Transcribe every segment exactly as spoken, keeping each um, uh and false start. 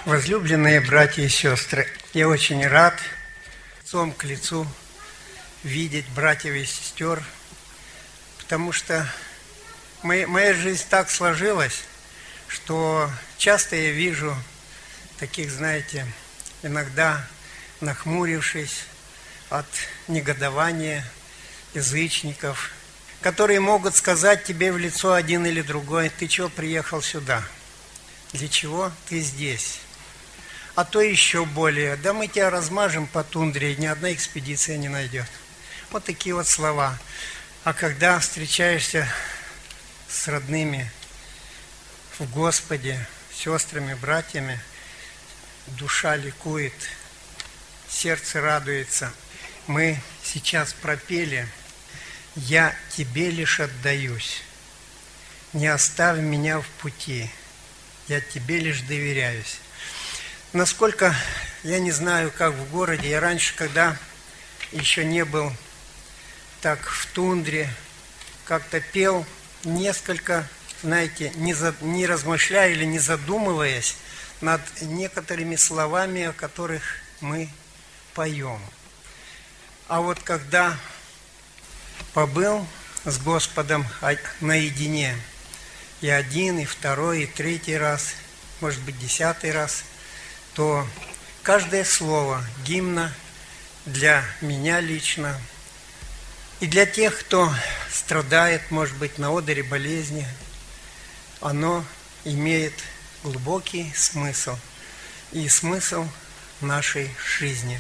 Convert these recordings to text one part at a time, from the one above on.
Возлюбленные братья и сестры, я очень рад лицом к лицу видеть братьев и сестер, потому что моя, моя жизнь так сложилась, что часто я вижу таких, знаете, иногда нахмурившись от негодования язычников, которые могут сказать тебе в лицо один или другой: ты чего приехал сюда? Для чего ты здесь? А то еще более: да мы тебя размажем по тундре, и ни одна экспедиция не найдет. Вот такие вот слова. А когда встречаешься с родными в Господе, сестрами, братьями, душа ликует, сердце радуется. Мы сейчас пропели: «Я тебе лишь отдаюсь, не оставь меня в пути, я тебе лишь доверяюсь». Насколько, я не знаю, как в городе, я раньше, когда еще не был так в тундре, как-то пел несколько, знаете, не, за, не размышляя или не задумываясь над некоторыми словами, о которых мы поем. А вот когда побыл с Господом наедине, и один, и второй, и третий раз, может быть, десятый раз, то каждое слово гимна для меня лично и для тех, кто страдает, может быть, на одре болезни, оно имеет глубокий смысл и смысл нашей жизни.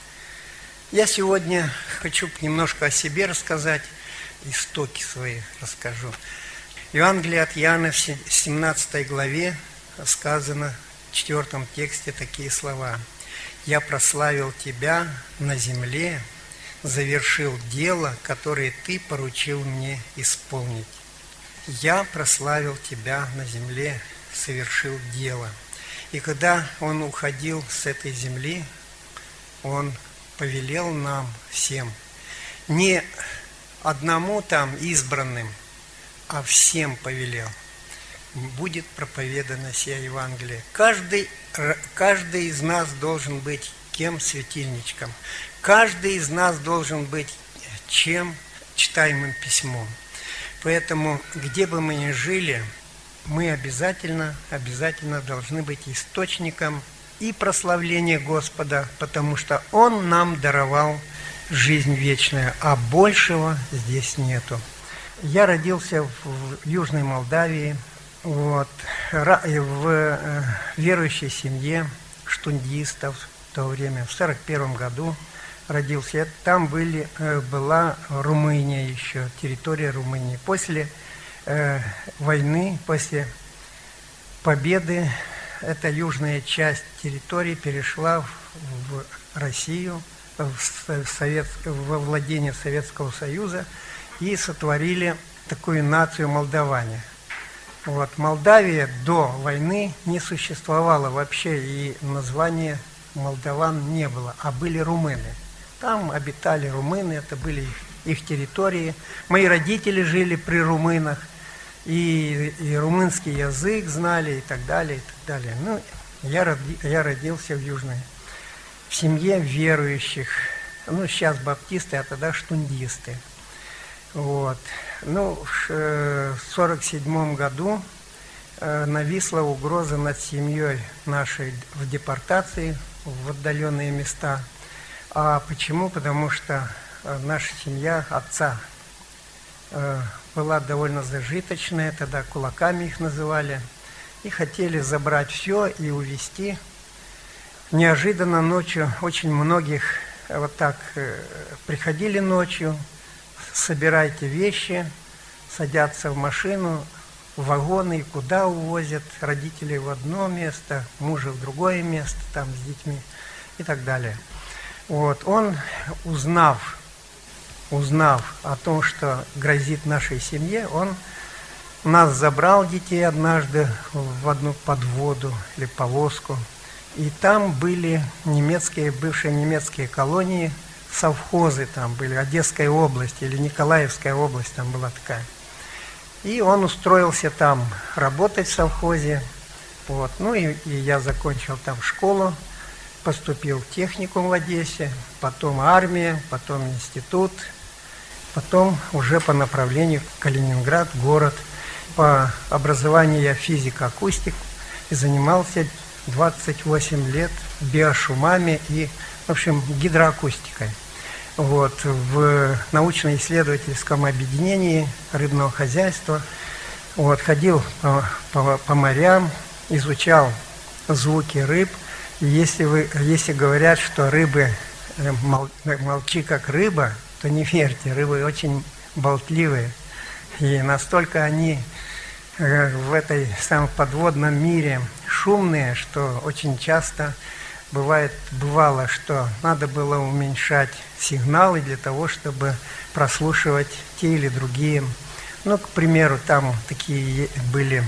Я сегодня хочу немножко о себе рассказать, истоки свои расскажу. В Евангелии от Иоанна в семнадцатой главе сказано в четвертом тексте такие слова: «Я прославил Тебя на земле, завершил дело, которое Ты поручил мне исполнить». Я прославил Тебя на земле, совершил дело. И когда Он уходил с этой земли, Он повелел нам всем, не одному там избранным, а всем повелел: будет проповедано сие Евангелие. Каждый, каждый из нас должен быть кем? Светильничком. Каждый из нас должен быть чем? Читаемым письмом. Поэтому, где бы мы ни жили, мы обязательно, обязательно должны быть источником и прославления Господа, потому что Он нам даровал жизнь вечную, а большего здесь нету. Я родился в Южной Молдавии, вот, в верующей семье штундистов в то время, в сорок первом году родился. Там были, была Румыния еще, территория Румынии. После э, войны, после победы, эта южная часть территории перешла в, в Россию, в Совет, во владение Советского Союза, и сотворили такую нацию молдаване. Вот. Молдавия до войны не существовала вообще, и названия молдаван не было, а были румыны. Там обитали румыны, это были их, их территории. Мои родители жили при румынах, и, и румынский язык знали, и так далее, и так далее. Ну, я, роди, я родился в Южной, в семье верующих. Ну, сейчас баптисты, а тогда штундисты. Вот. Ну, в сорок седьмом году нависла угроза над семьей нашей в депортации в отдаленные места. А почему? Потому что наша семья отца была довольно зажиточная, тогда кулаками их называли, и хотели забрать все и увезти. Неожиданно ночью очень многих вот так приходили ночью: собирайте вещи, садятся в машину, в вагоны, и куда увозят? Родителей в одно место, мужа в другое место, там с детьми и так далее. Вот. Он, узнав, узнав о том, что грозит нашей семье, он нас забрал, детей, однажды в одну подводу или повозку. И там были немецкие, бывшие немецкие колонии, совхозы там были, Одесская область или Николаевская область там была такая. И он устроился там работать в совхозе, Вот. Ну и, и я закончил там школу, поступил в техникум в Одессе, потом армия, потом институт, потом уже по направлению Калининград, город. По образованию я физик-акустик и занимался двадцать восемь лет биошумами и, в общем, гидроакустикой. Вот. В научно-исследовательском объединении рыбного хозяйства вот, ходил по, по, по морям, изучал звуки рыб. И если, вы, если говорят, что рыбы мол, молчи как рыба, то не верьте, рыбы очень болтливые. И настолько они в этой самом подводном мире шумные, что очень часто бывает, бывало, что надо было уменьшать сигналы для того, чтобы прослушивать те или другие. Ну, к примеру, там такие были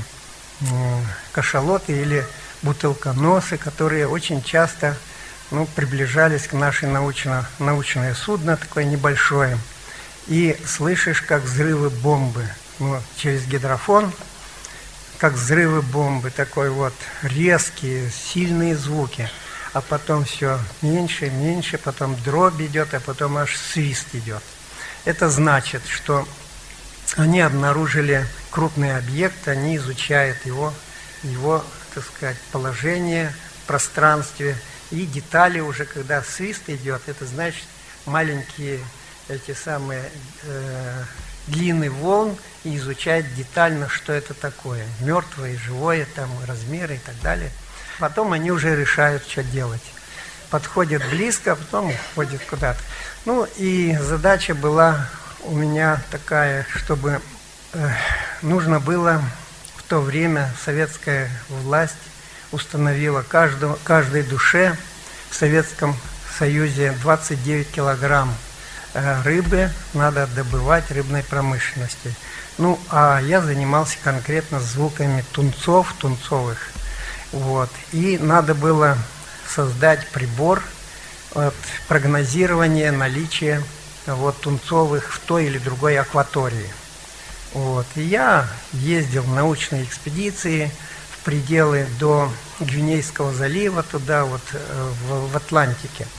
кашалоты или бутылконосы, которые очень часто ну, приближались к нашей научно, научное судно, такое небольшое, и слышишь, как взрывы бомбы. Ну, через гидрофон, как взрывы бомбы, такой вот резкие, сильные звуки. А потом все меньше, меньше, потом дробь идет, а потом аж свист идет. Это значит, что они обнаружили крупный объект, они изучают его, его, так сказать, положение в пространстве. И детали уже, когда свист идет, это значит маленькие эти самые э, длины волн, и изучать детально, что это такое. Мертвое, живое, там, размеры и так далее. Потом они уже решают, что делать. Подходят близко, а потом уходят куда-то. Ну и задача была у меня такая, чтобы э, нужно было в то время советская власть установила каждому, каждой душе в Советском Союзе двадцать девять килограмм э, рыбы надо добывать рыбной промышленности. Ну, а я занимался конкретно звуками тунцов, тунцовых. Вот. И надо было создать прибор вот, прогнозирования наличия вот, тунцовых в той или другой акватории. Вот. И я ездил в научные экспедиции в пределы до Гвинейского залива, туда вот в, в Атлантике.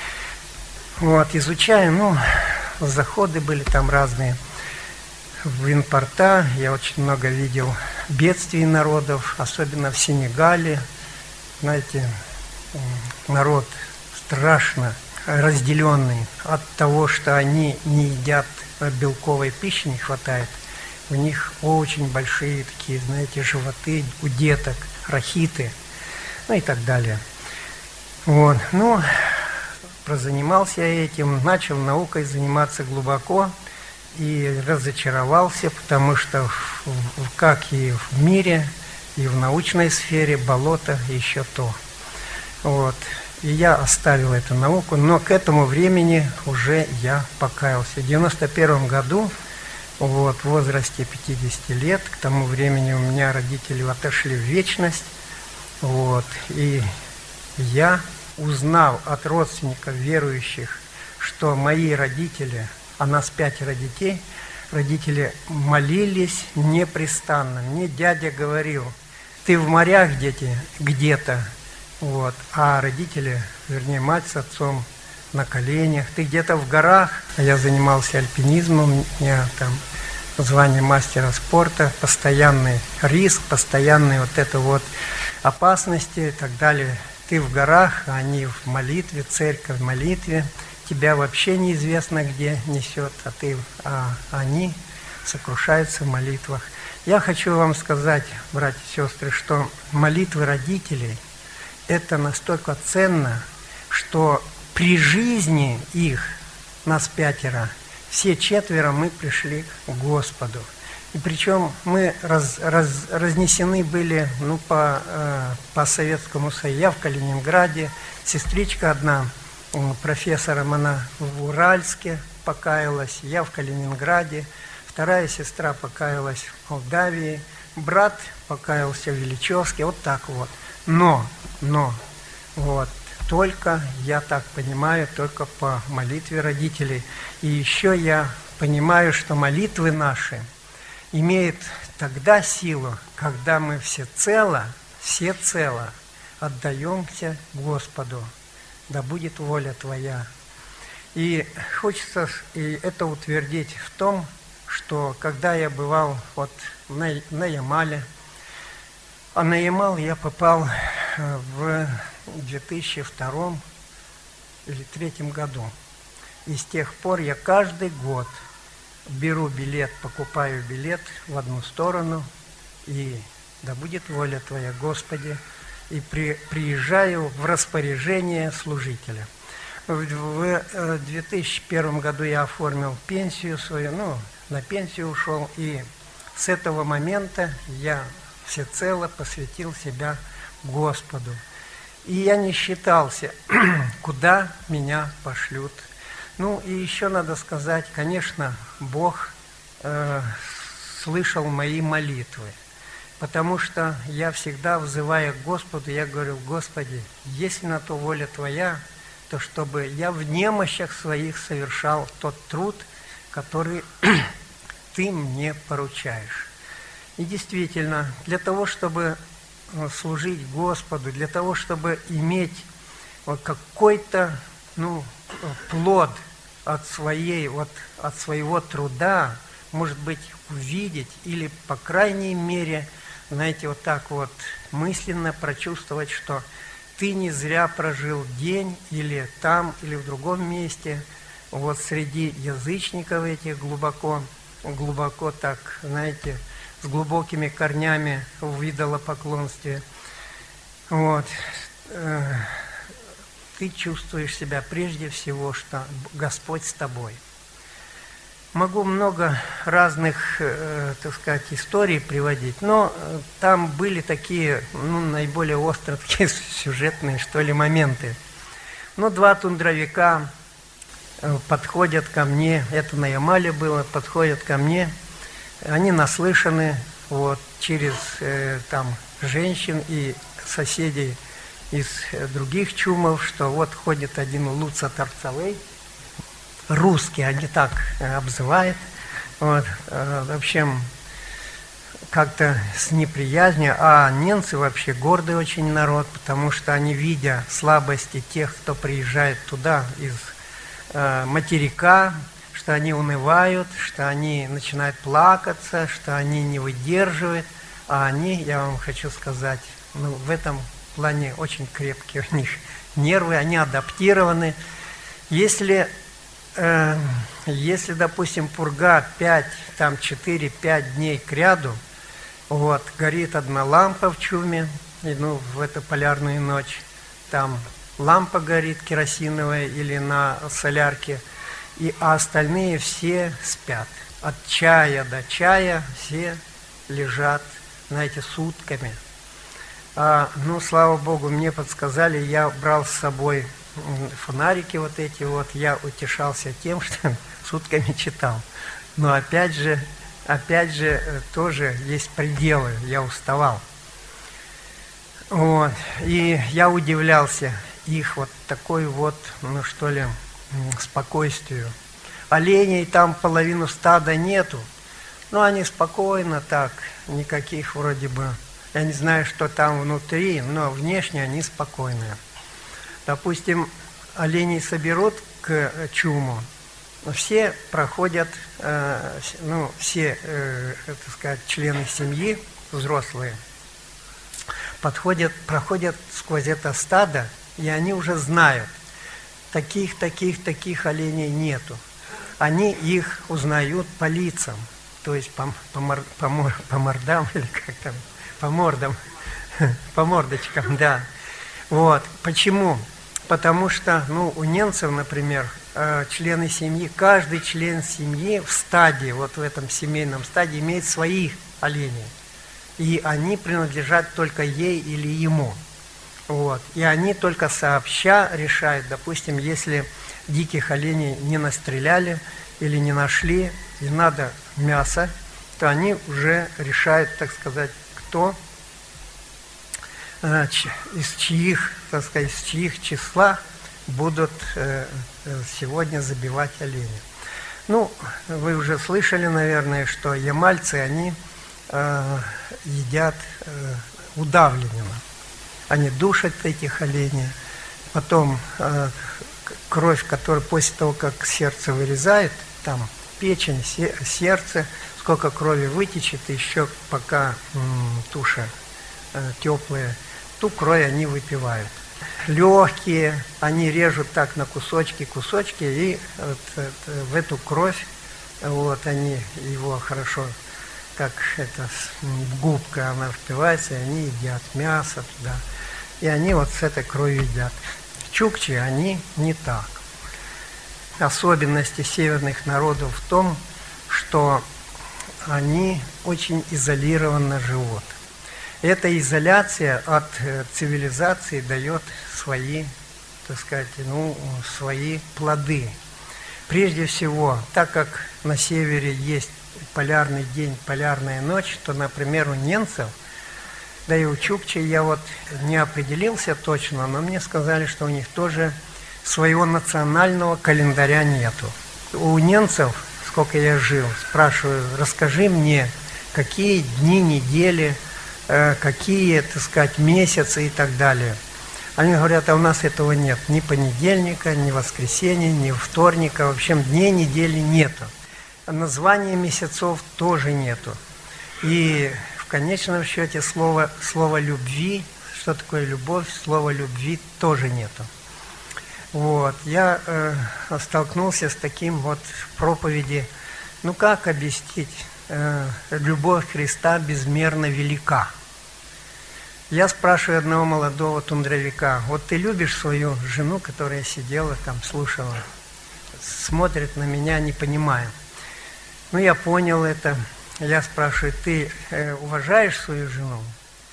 Вот, изучая, ну, заходы были там разные. В импорта я очень много видел бедствий народов, особенно в Сенегале. Знаете, народ страшно разделенный от того, что они не едят белковой пищи, не хватает. У них очень большие такие, знаете, животы у деток, рахиты, ну и так далее. Вот. Ну, прозанимался я этим, начал наукой заниматься глубоко и разочаровался, потому что в, в, как и в мире, и в научной сфере болото еще то. Вот. И я оставил эту науку, но к этому времени уже я покаялся. В девяносто первом году, вот, в возрасте пятидесяти лет, к тому времени у меня родители отошли в вечность, вот, и я, узнав от родственников верующих, что мои родители, а нас пятеро детей, родители молились непрестанно. Мне дядя говорил: ты в морях, дети, где-то, вот, а родители, вернее, мать с отцом на коленях, ты где-то в горах. А я занимался альпинизмом, у меня там звание мастера спорта, постоянный риск, постоянные вот это вот опасности и так далее. Ты в горах, а они в молитве, церковь в молитве. Тебя вообще неизвестно где несет, а, ты, а они сокрушаются в молитвах. Я хочу вам сказать, братья и сестры, что молитвы родителей – это настолько ценно, что при жизни их, нас пятеро, все четверо мы пришли к Господу. И причем мы раз, раз, разнесены были ну, по, э, по Советскому Союзу. Я в Калининграде, сестричка одна, профессором она в Уральске покаялась, я в Калининграде, вторая сестра покаялась в Молдавии, брат покаялся в Ильичевске, вот так вот. Но, но, вот, только, я так понимаю, только по молитве родителей. И еще я понимаю, что молитвы наши имеют тогда силу, когда мы всецело, всецело отдаемся Господу, да будет воля Твоя. И хочется и это утвердить в том, что когда я бывал вот на, на Ямале, а на Ямал я попал в две тысячи втором или две тысячи третьем году. И с тех пор я каждый год беру билет, покупаю билет в одну сторону, и да будет воля Твоя, Господи, и при, приезжаю в распоряжение служителя. В две тысячи первом году я оформил пенсию свою, ну, на пенсию ушел, и с этого момента я всецело посвятил себя Господу. И я не считался, куда меня пошлют. Ну, и еще надо сказать, конечно, Бог э, слышал мои молитвы, потому что я всегда, взывая к Господу, я говорю: Господи, если на то воля Твоя, то чтобы я в немощах своих совершал тот труд, который Ты мне поручаешь. И действительно, для того, чтобы служить Господу, для того, чтобы иметь вот какой-то, ну, плод от своей, вот, от своего труда, может быть, увидеть или, по крайней мере, знаете, вот так вот мысленно прочувствовать, что ты не зря прожил день или там, или в другом месте, вот среди язычников этих глубоко, глубоко так, знаете, с глубокими корнями в идолопоклонстве. Вот. Ты чувствуешь себя прежде всего, что Господь с тобой. Могу много разных, э, так сказать, историй приводить, но там были такие, ну, наиболее острые, такие сюжетные, что ли, моменты. Ну, два тундровика подходят ко мне, это на Ямале было, подходят ко мне, они наслышаны вот, через э, там женщин и соседей из других чумов, что вот ходит один Луца Тарцавей, русский, они так обзывают. Вот, э, в общем, как-то с неприязнью, а немцы вообще гордый очень народ, потому что они, видя слабости тех, кто приезжает туда из э, материка, что они унывают, что они начинают плакаться, что они не выдерживают, а они, я вам хочу сказать, ну, в этом плане очень крепкие у них нервы, они адаптированы. Если, э, если допустим, пурга пять, там четыре-пять дней кряду, вот, горит одна лампа в чуме, и, ну, в эту полярную ночь, там лампа горит керосиновая или на солярке, и, а остальные все спят. От чая до чая все лежат, знаете, сутками. А, ну, слава Богу, мне подсказали, я брал с собой фонарики вот эти вот, я утешался тем, что сутками читал. Но опять же, опять же, тоже есть пределы, я уставал. Вот, и я удивлялся их вот такой вот, ну что ли, спокойствию. Оленей там половину стада нету, но они спокойно так, никаких вроде бы, я не знаю, что там внутри, но внешне они спокойные. Допустим, оленей соберут к чуму, все проходят, э, ну, все, э, так сказать, члены семьи, взрослые, подходят, проходят сквозь это стадо, и они уже знают, таких, таких, таких оленей нету. Они их узнают по лицам, то есть по, по, мор, по, мор, по мордам, или как там, по мордам, по мордочкам, да. Вот. Почему? Потому что, ну, у немцев, например, члены семьи, каждый член семьи в стаде, вот в этом семейном стаде, имеет своих оленей. И они принадлежат только ей или ему. Вот. И они только сообща решают, допустим, если диких оленей не настреляли или не нашли, и надо мясо, то они уже решают, так сказать, кто, э, из чьих, так сказать, из чьих числа будут э, сегодня забивать оленя. Ну, вы уже слышали, наверное, что ямальцы, они э, едят э, удавлено. Они душат этих оленей, потом э, кровь, которая после того, как сердце вырезает, там печень, сердце, сколько крови вытечет, еще пока м, туша э, теплая, ту кровь они выпивают. Легкие, они режут так на кусочки, кусочки, и вот, вот, в эту кровь, вот они его хорошо, как это, губка, она впивается, и они едят мясо туда. И они вот с этой кровью едят. Чукчи, они не так. Особенности северных народов в том, что они очень изолированно живут. Эта изоляция от цивилизации дает свои, так сказать, ну, свои плоды. Прежде всего, так как на севере есть полярный день, полярная ночь, то, например, у немцев, да и у чукчи я вот не определился точно, но мне сказали, что у них тоже своего национального календаря нету. У немцев, сколько я жил, спрашиваю, расскажи мне, какие дни недели, э, какие, так сказать, месяцы и так далее. Они говорят, а у нас этого нет, ни понедельника, ни воскресенья, ни вторника, в общем, дней недели нету. Названия месяцев тоже нету. И в конечном счете слово, слово любви, что такое любовь, слова любви тоже нету. Вот, я э, столкнулся с таким вот в проповеди, ну как объяснить, э, любовь Христа безмерно велика. Я спрашиваю одного молодого тундровика, вот ты любишь свою жену, которая сидела там, слушала, смотрит на меня, не понимая. Ну, я понял это. Я спрашиваю, ты э, уважаешь свою жену?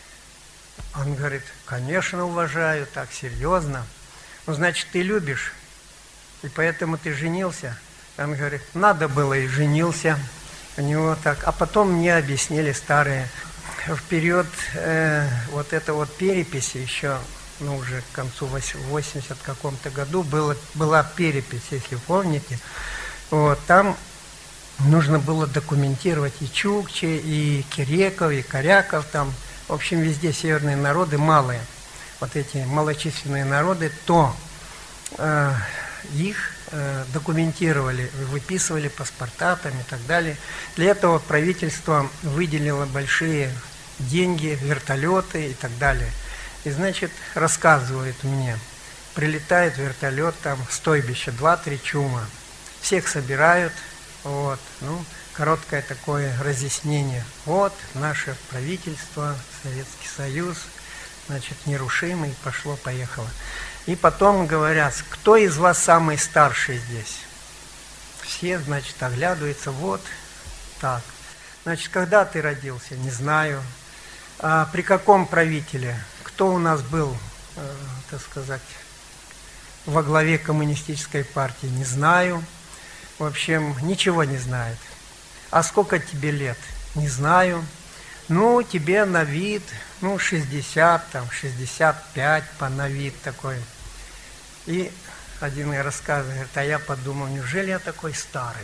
Он говорит, конечно, уважаю, так серьезно. Ну, значит, ты любишь, и поэтому ты женился. Он говорит, надо было и женился. У него так. А потом мне объяснили старые. В период э, вот этой вот переписи еще, ну, уже к концу восьмидесятого каком-то году было, была перепись, если помните. Вот, там нужно было документировать и чукчи, и киреков, и коряков, там, в общем, везде северные народы малые, вот эти малочисленные народы, то э, их э, документировали, выписывали паспорта там и так далее. Для этого правительство выделило большие деньги, вертолеты и так далее. И, значит, рассказывает мне, прилетает вертолет, там, стойбище, два-три чума, всех собирают. Вот, ну, короткое такое разъяснение. Вот, наше правительство, Советский Союз, значит, нерушимый, пошло-поехало. И потом говорят, кто из вас самый старший здесь? Все, значит, оглядываются, вот так. Значит, когда ты родился? Не знаю. А при каком правителе? Кто у нас был, э, так сказать, во главе коммунистической партии? Не знаю. В общем, ничего не знает. А сколько тебе лет? Не знаю. Ну, тебе на вид, ну, шестьдесят, там, шестьдесят пять по на вид такой. И один рассказывает, говорит, а я подумал, неужели я такой старый?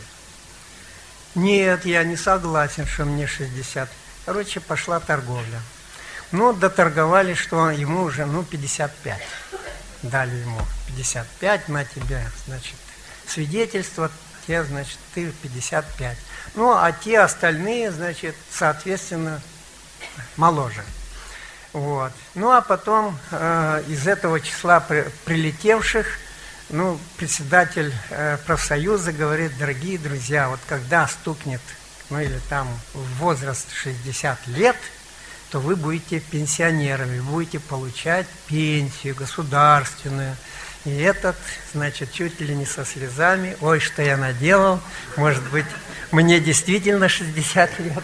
Нет, я не согласен, что мне шестьдесят. Короче, пошла торговля. Ну, доторговали, что ему уже, ну, пятьдесят пять. Дали ему пятьдесят пять, на тебя, значит, свидетельство. Те, значит, ты пятьдесят пять. Ну, а те остальные, значит, соответственно, моложе. Вот. Ну, а потом э, из этого числа при, прилетевших, ну, председатель э, профсоюза говорит, дорогие друзья, вот когда стукнет, ну, или там возраст шестьдесят лет, то вы будете пенсионерами, будете получать пенсию государственную. И этот, значит, чуть ли не со слезами, ой, что я наделал, может быть, мне действительно шестьдесят лет,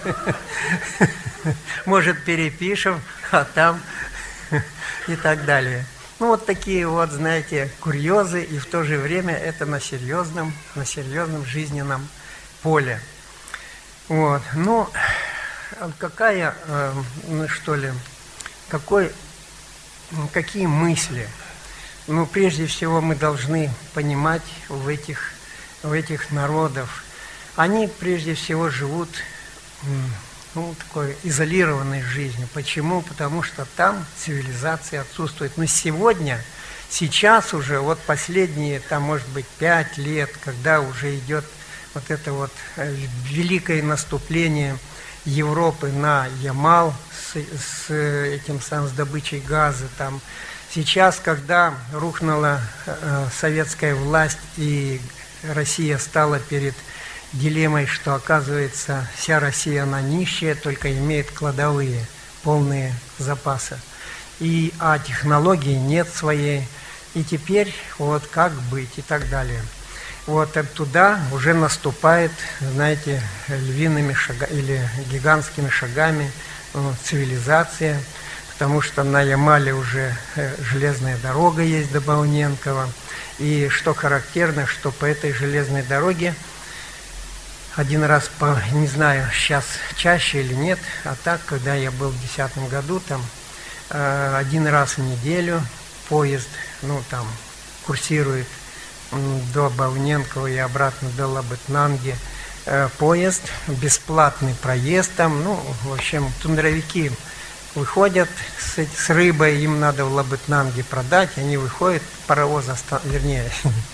может, перепишем, а там и так далее. Ну, вот такие вот, знаете, курьезы, и в то же время это на серьезном, на серьезном жизненном поле. Вот, ну, какая, ну, что ли, какой, какие мысли? Ну, прежде всего, мы должны понимать в этих, в этих народах, они прежде всего живут ну, такой изолированной жизнью. Почему? Потому что там цивилизация отсутствует. Но сегодня, сейчас уже, вот последние, там, может быть, пять лет, когда уже идет вот это вот великое наступление Европы на Ямал с, с этим самым, с добычей газа, там, сейчас, когда рухнула э, советская власть и Россия стала перед дилеммой, что, оказывается, вся Россия, она нищая, только имеет кладовые, полные запасы. И, а технологии нет своей. И теперь вот как быть и так далее. Вот туда уже наступает, знаете, львиными шагами или гигантскими шагами ну, цивилизация, потому что на Ямале уже железная дорога есть до Бауненкова. И что характерно, что по этой железной дороге один раз, по, не знаю, сейчас чаще или нет, а так, когда я был в две тысячи десятом году, там один раз в неделю поезд, ну, там, курсирует до Бауненкова и обратно до Лабытнанги поезд, бесплатный проезд там, ну, в общем, тундровики выходят с, с рыбой, им надо в Лабытнанге продать, они выходят, паровоз, оста... вернее,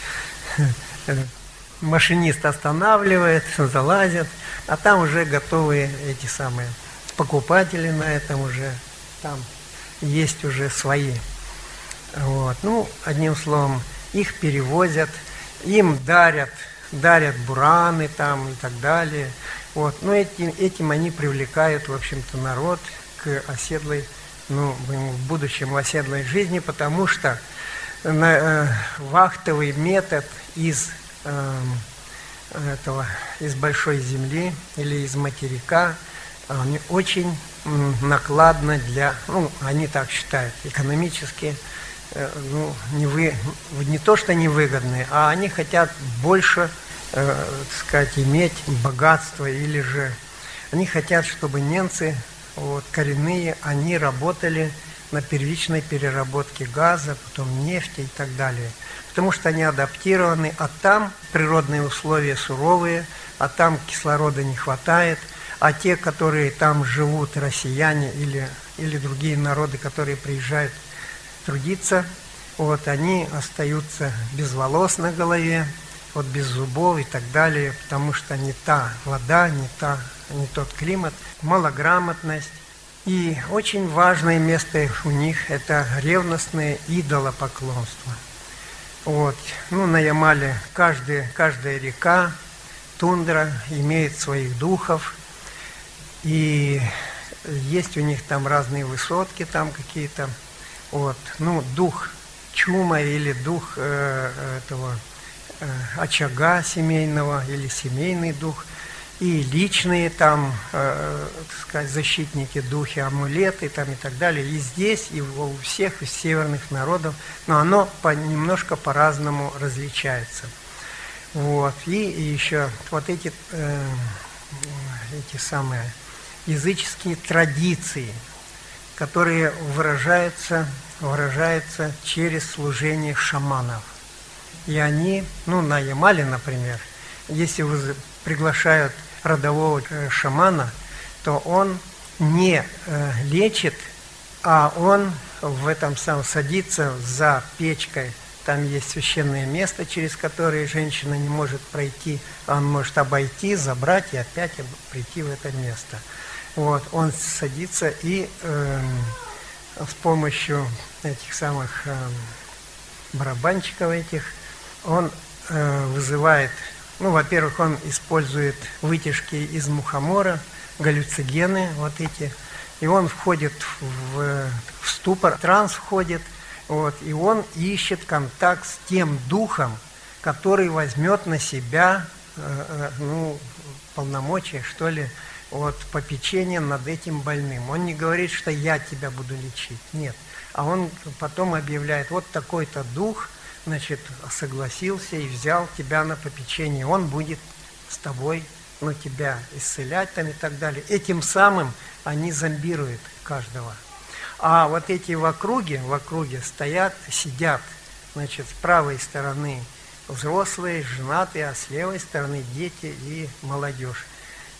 машинист останавливает, залазят, а там уже готовые эти самые покупатели на этом уже, там есть уже свои. Вот. Ну, одним словом, их перевозят, им дарят, дарят бураны там и так далее. Вот. Но этим, этим они привлекают, в общем-то, народ к оседлой, ну, в будущем оседлой жизни, потому что на, э, вахтовый метод из э, этого, из большой земли или из материка, они очень э, накладно для, ну, они так считают, экономически, э, ну, не, вы, не то что невыгодные, а они хотят больше, э, так сказать, иметь богатство, или же они хотят, чтобы немцы, вот, коренные, они работали на первичной переработке газа, потом нефти и так далее. Потому что они адаптированы, а там природные условия суровые, а там кислорода не хватает, а те, которые там живут, россияне или, или другие народы, которые приезжают трудиться, вот, они остаются без волос на голове, вот, без зубов и так далее, потому что не та вода, не, та, не тот климат, малограмотность. И очень важное место у них – это ревностное идолопоклонство. Вот. Ну, на Ямале каждый, каждая река, тундра имеет своих духов, и есть у них там разные высотки, там какие-то. Вот. Ну, дух чума или дух э, этого э, очага семейного или семейный дух, и личные там, э, так сказать, защитники, духи, амулеты там и так далее. И здесь, и у всех из северных народов, но оно по, немножко по-разному различается. Вот. И, и еще вот эти, э, эти самые языческие традиции, которые выражаются, выражаются через служение шаманов. И они, ну, на Ямале, например, если вы приглашают родового шамана, то он не э, лечит, а он в этом самом садится за печкой. Там есть священное место, через которое женщина не может пройти, он может обойти, забрать и опять прийти в это место. Вот, он садится и э, с помощью этих самых э, барабанчиков этих он э, вызывает. Ну, во-первых, он использует вытяжки из мухомора, галлюцигены вот эти, и он входит в, в ступор, транс входит, вот, и он ищет контакт с тем духом, который возьмет на себя, э, ну, полномочия, что ли, вот, попечение над этим больным. Он не говорит, что я тебя буду лечить, нет, а он потом объявляет, вот такой-то дух, значит, согласился и взял тебя на попечение, он будет с тобой, ну, тебя исцелять там и так далее. Этим самым они зомбируют каждого. А вот эти в округе, в округе стоят, сидят, значит, с правой стороны взрослые, женатые, а с левой стороны дети и молодежь.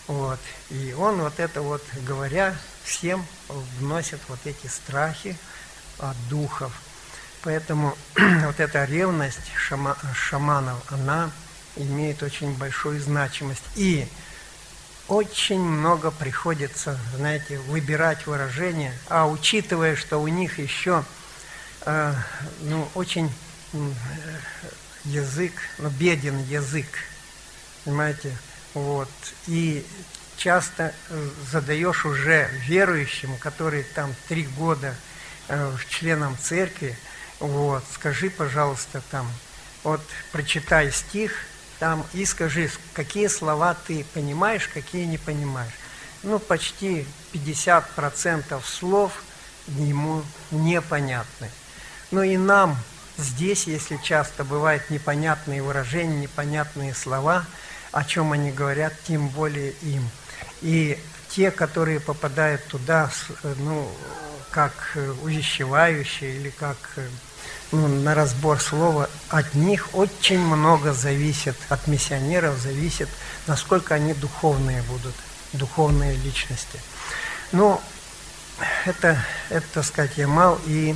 Вот. И он вот это вот, говоря, всем вносит вот эти страхи от духов. Поэтому вот эта ревность шама, шаманов, она имеет очень большую значимость. И очень много приходится, знаете, выбирать выражения, а учитывая, что у них еще э, ну, очень э, язык, ну, беден язык, понимаете, вот, и часто э, задаешь уже верующим, которые там три года э, членам церкви, вот, скажи, пожалуйста, там, вот, прочитай стих, там, и скажи, какие слова ты понимаешь, какие не понимаешь. Ну, почти пятьдесят процентов слов ему непонятны. Ну и нам здесь, если часто бывают непонятные выражения, непонятные слова, о чем они говорят, тем более им. И те, которые попадают туда, ну, как увещевающие или как... Ну, на разбор слова, от них очень много зависит, от миссионеров зависит, насколько они духовные будут, духовные личности. Ну, это, это так сказать, Ямал и,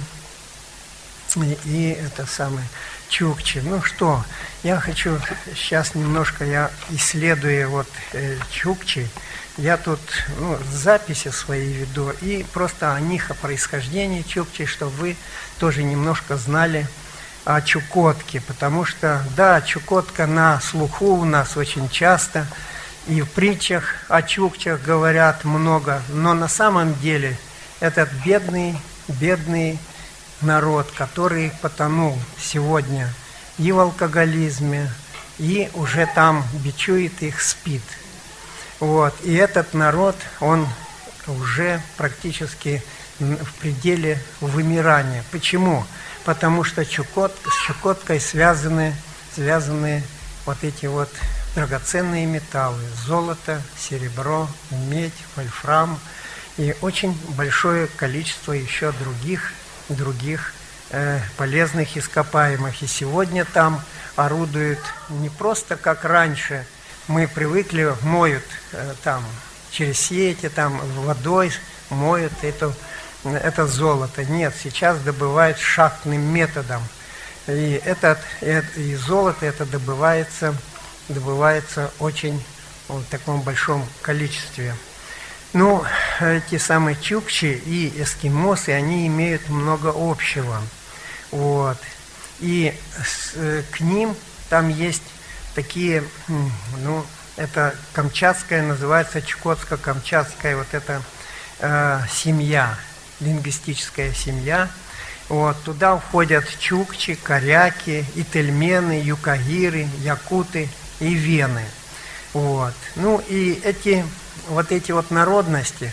и, и это самое Чукчи. Ну что, я хочу сейчас немножко, я исследую вот э, Чукчи, я тут ну, записи свои веду, и просто о них, о происхождении Чукчи, чтобы вы тоже немножко знали о Чукотке, потому что, да, Чукотка на слуху у нас очень часто, и в притчах о чукчах говорят много, но на самом деле этот бедный, бедный народ, который потонул сегодня и в алкоголизме, и уже там бичует их, спит. Вот. И этот народ, он уже практически в пределе вымирания. Почему? Потому что Чукот, с Чукоткой связаны, связаны вот эти вот драгоценные металлы. Золото, серебро, медь, вольфрам и очень большое количество еще других, других э, полезных ископаемых. И сегодня там орудуют не просто как раньше, мы привыкли, моют э, там через сети, там водой моют эту, это золото. Нет, сейчас добывают шахтным методом. И, этот, и золото это добывается, добывается очень в таком большом количестве. Ну, эти самые чукчи и эскимосы, они имеют много общего. Вот. И с, к ним там есть такие, ну, это камчатская, называется чукотско-камчатская вот эта э, семья, лингвистическая семья. Вот, туда входят чукчи, коряки, ительмены, юкагиры, якуты и вены. Вот. Ну и эти вот эти вот народности,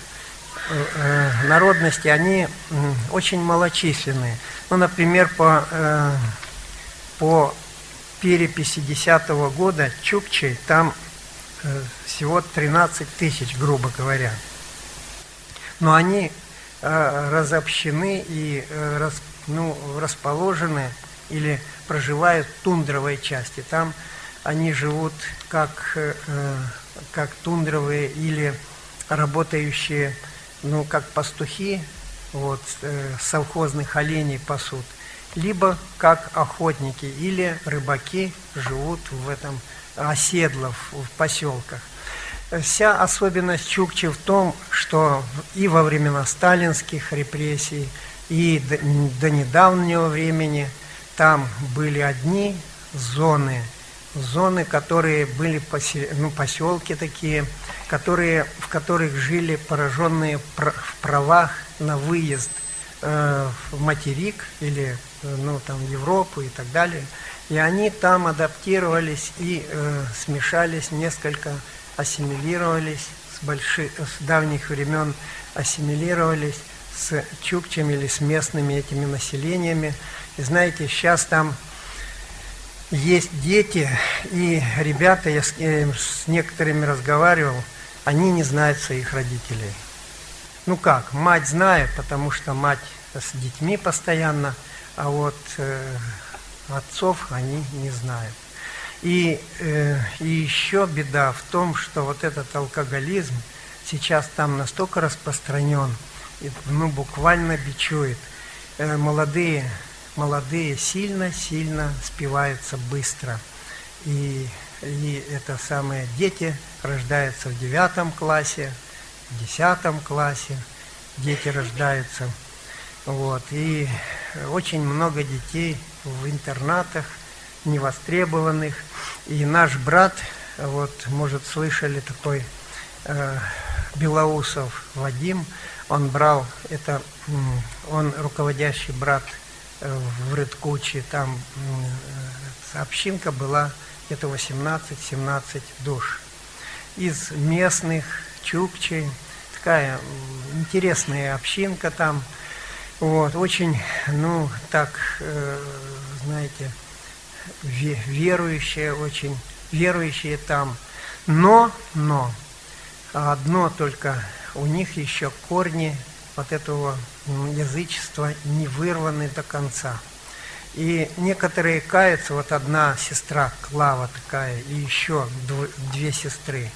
э, народности, они э, очень малочисленные. Ну, например, по, э, по переписи десятого года чукчей там э, всего тринадцать тысяч, грубо говоря. Но они э, разобщены и э, рас, ну, расположены или проживают в тундровой части. Там они живут как, э, как тундровые или работающие, ну, как пастухи, вот, э, совхозных оленей пасут, либо как охотники или рыбаки живут в этом оседлов, в поселках. Вся особенность чукчи в том, что и во времена сталинских репрессий, и до, до недавнего времени там были одни зоны, зоны, которые были посел, ну, поселки такие, которые, в которых жили пораженные в правах на выезд э, в материк или ну, там, в Европу и так далее. И они там адаптировались и э, смешались, несколько ассимилировались с, больших, с давних времен, ассимилировались с чукчами или с местными этими населениями. И знаете, сейчас там есть дети, и ребята, я с, э, с некоторыми разговаривал, они не знают своих родителей. Ну как, мать знает, потому что мать с детьми постоянно, а вот э, отцов они не знают. И, э, и еще беда в том, что вот этот алкоголизм сейчас там настолько распространен, и, ну, буквально бичует. Э, молодые, молодые сильно-сильно спиваются быстро. И, и это самые дети рождаются в девятом классе, в десятом классе, дети рождаются. Вот. И очень много детей в интернатах, невостребованных. И наш брат, вот, может, слышали такой э, Белоусов Вадим, он брал, это, он руководящий брат э, в Рыдкуче, там э, общинка была где-то восемнадцать-семнадцать душ. Из местных, чукчей, такая интересная общинка там, вот, очень, ну, так, э, знаете, верующие, очень верующие там. Но, но, одно только, у них еще корни вот этого язычества не вырваны до конца. И некоторые каются, вот одна сестра, Клава такая, и еще две сестры,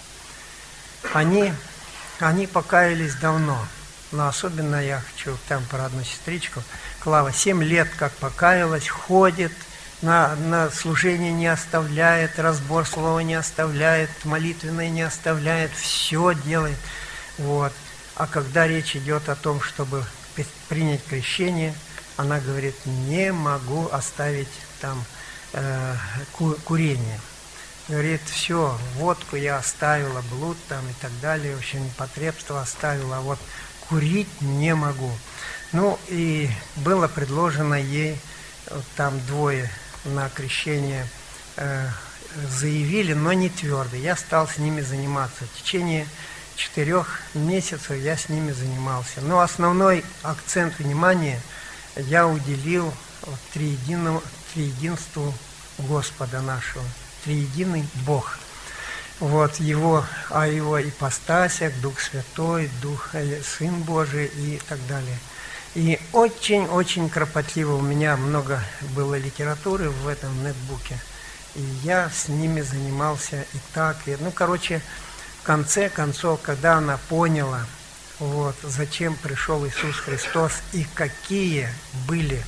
они, они покаялись давно. Но особенно я хочу там про одну сестричку. Клава семь лет как покаялась, ходит, на, на служение не оставляет, разбор слова не оставляет, молитвенное не оставляет, все делает. Вот. А когда речь идет о том, чтобы принять крещение, она говорит, не могу оставить там э, ку курение. Говорит, все, водку я оставила, блуд там и так далее, в общем, непотребство оставила, а вот курить не могу. Ну и было предложено ей, там двое на крещение э, заявили, но не твердо. Я стал с ними заниматься. В течение четырех месяцев я с ними занимался. Но основной акцент внимания я уделил вот, триединому, триединству Господа нашего. Триединый Бог. Вот его, о его ипостасях, Дух Святой, Дух, Сын Божий и так далее. И очень-очень кропотливо, у меня много было литературы в этом нетбуке, и я с ними занимался и так, и, ну, короче, в конце концов, когда она поняла, вот, зачем пришел Иисус Христос и какие были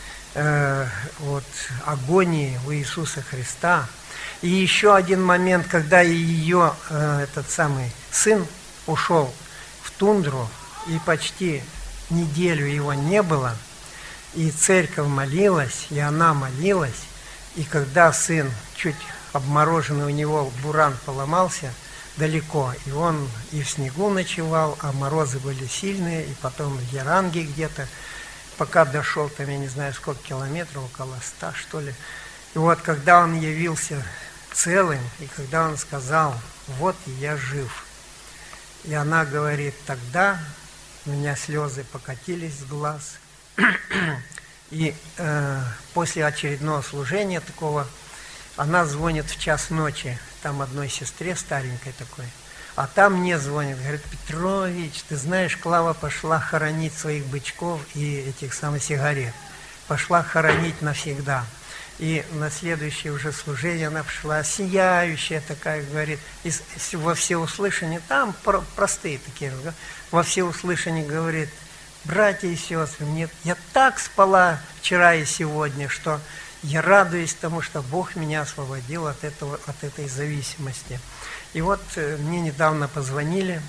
э, вот, агонии у Иисуса Христа. И еще один момент, когда ее э, этот самый сын ушел в тундру, и почти неделю его не было, и церковь молилась, и она молилась, и когда сын, чуть обмороженный у него буран поломался далеко, и он и в снегу ночевал, а морозы были сильные, и потом в Яранге где-то, пока дошел там, я не знаю сколько километров, около ста, что ли. И вот когда он явился целым, и когда он сказал, вот и я жив, и она говорит, тогда у меня слезы покатились с глаз, и э, после очередного служения такого, она звонит в час ночи, там одной сестре старенькой такой, а там мне звонит, говорит, Петрович, ты знаешь, Клава пошла хоронить своих бычков и этих самых сигарет, пошла хоронить навсегда. И на следующее уже служение она пришла сияющая такая, говорит, и во всеуслышание, там про простые такие, во всеуслышание говорит, братья и сестры, мне, я так спала вчера и сегодня, что я радуюсь тому, что Бог меня освободил от, этого, от этой зависимости. И вот мне недавно позвонили,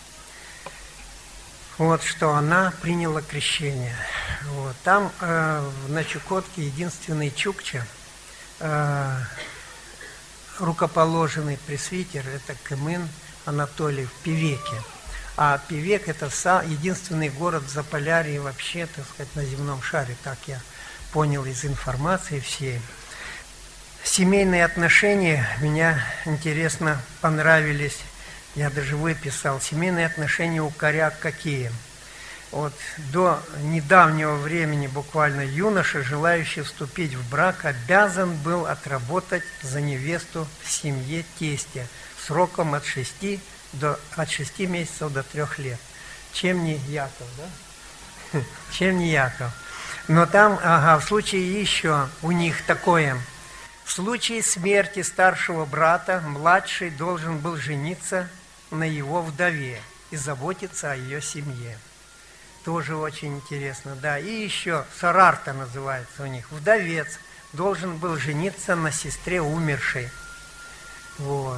вот, что она приняла крещение. Вот. Там э, на Чукотке единственный чукча, э, рукоположенный пресвитер, это Кымын Анатолий в Певеке. А Певек – это единственный город в Заполярье вообще, так сказать, на земном шаре, так я понял из информации всей. Семейные отношения меня, интересно, понравились. Я даже выписал. Семейные отношения у коряк какие? Вот до недавнего времени буквально юноша, желающий вступить в брак, обязан был отработать за невесту в семье тестя сроком от шести, до, от шести месяцев до трех лет. Чем не Яков, да? Чем не Яков. Но там, ага, в случае еще у них такое, В случае смерти старшего брата младший должен был жениться на его вдове и заботиться о ее семье. Тоже очень интересно, да. И еще сарарта называется у них. Вдовец должен был жениться на сестре умершей. Вот.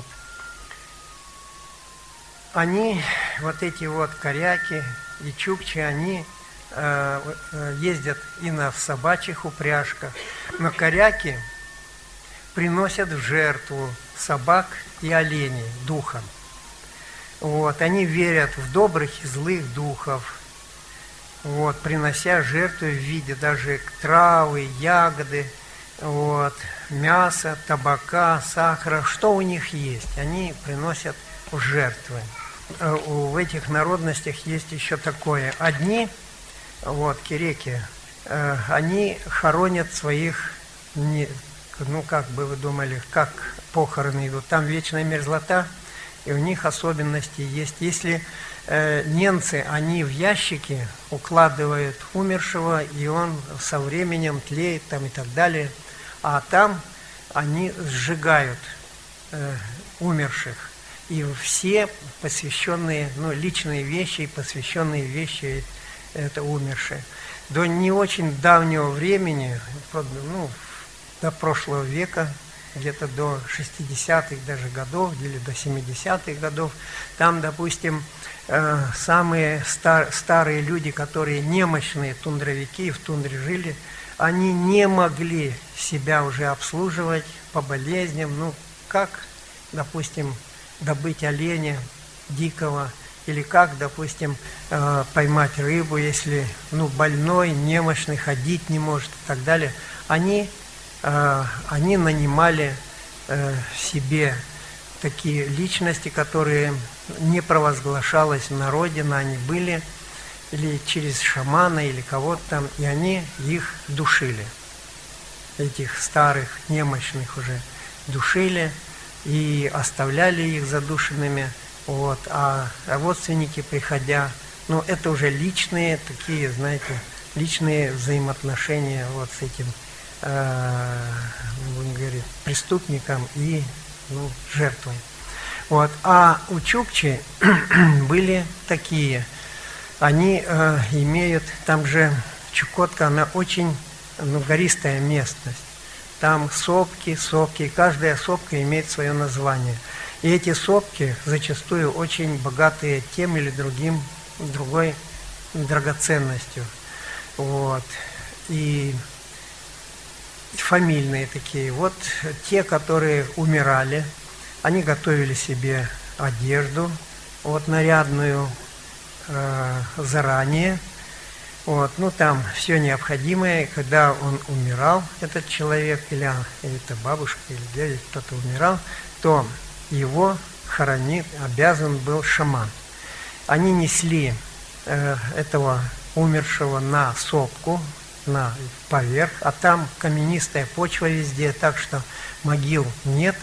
Они, вот эти вот коряки и чукчи, они э, ездят и на собачьих упряжках. Но коряки приносят в жертву собак и оленей духом. Вот. Они верят в добрых и злых духов, вот, принося жертву в виде даже травы, ягоды, вот, мяса, табака, сахара, что у них есть, они приносят в жертвы. В этих народностях есть еще такое. Одни, вот, киреки, они хоронят своих, ну, как бы вы думали, как похороны идут, там вечная мерзлота, и у них особенности есть. Если э, немцы, они в ящики укладывают умершего, и он со временем тлеет там и так далее, а там они сжигают э, умерших. И все посвященные, ну, личные вещи и посвященные вещи это умершие. До не очень давнего времени, ну, до прошлого века, где-то до шестидесятых даже годов, или до семидесятых годов, там, допустим, э, самые стар, старые люди, которые немощные тундровики, в тундре жили, они не могли себя уже обслуживать по болезням, ну, как, допустим, добыть оленя дикого, или как, допустим, э, поймать рыбу, если, ну, больной, немощный, ходить не может и так далее. Они они нанимали себе такие личности, которые не провозглашалось в народе, но они были или через шамана, или кого-то там, и они их душили. Этих старых, немощных уже душили и оставляли их задушенными. Вот. А родственники, приходя, ну, это уже личные такие, знаете, личные взаимоотношения вот с этим, он говорит, преступником и, ну, жертвой. Вот. А у чукчи были такие, они э, имеют, там же Чукотка, она очень, ну, гористая местность. Там сопки, сопки, и каждая сопка имеет свое название. И эти сопки зачастую очень богатые тем или другим, другой драгоценностью. Вот. И фамильные такие. Вот те, которые умирали, они готовили себе одежду, вот, нарядную, э, заранее. Вот, ну, там все необходимое. Когда он умирал, этот человек, или, или это бабушка, или дядя, кто-то умирал, то его хоронить обязан был шаман. Они несли э, этого умершего на сопку, на поверх, а там каменистая почва везде, так что могил нет,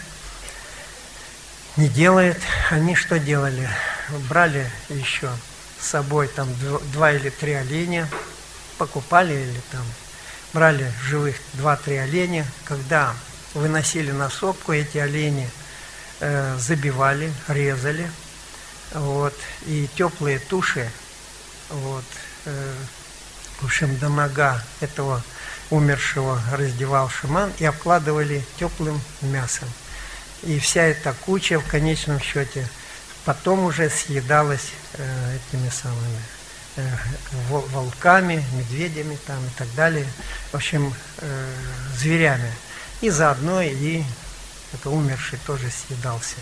не делает. Они что делали? Брали еще с собой там два или три оленя, покупали или там брали живых два-три оленя. Когда выносили на сопку, эти олени э, забивали, резали, вот, и теплые туши, вот, э, в общем, до нога этого умершего раздевал шаман и обкладывали теплым мясом. И вся эта куча в конечном счете потом уже съедалась э, этими самыми э, волками, медведями там, и так далее, в общем, э, зверями. И заодно и это умерший тоже съедался.